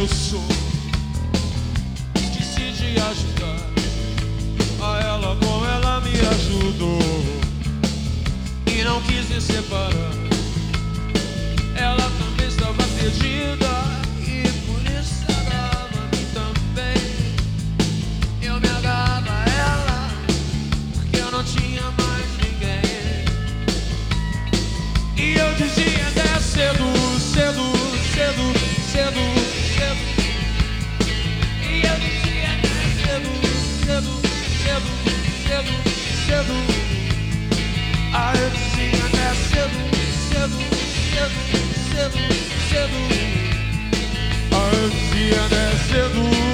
sou. Esqueci de ajudar a ela como ela me ajudou. E não quis me separar. Ela também estava perdida e por isso se agarrava a mim também. Eu me agarrava a ela porque eu não tinha mais ninguém. E eu dizia até cedo, cedo, cedo, cedo, cedo. E eu dizia até cedo, cedo, cedo, cedo, cedo. Ah, eu dizia até cedo, cedo, cedo, cedo, cedo. Ah, eu dizia até cedo.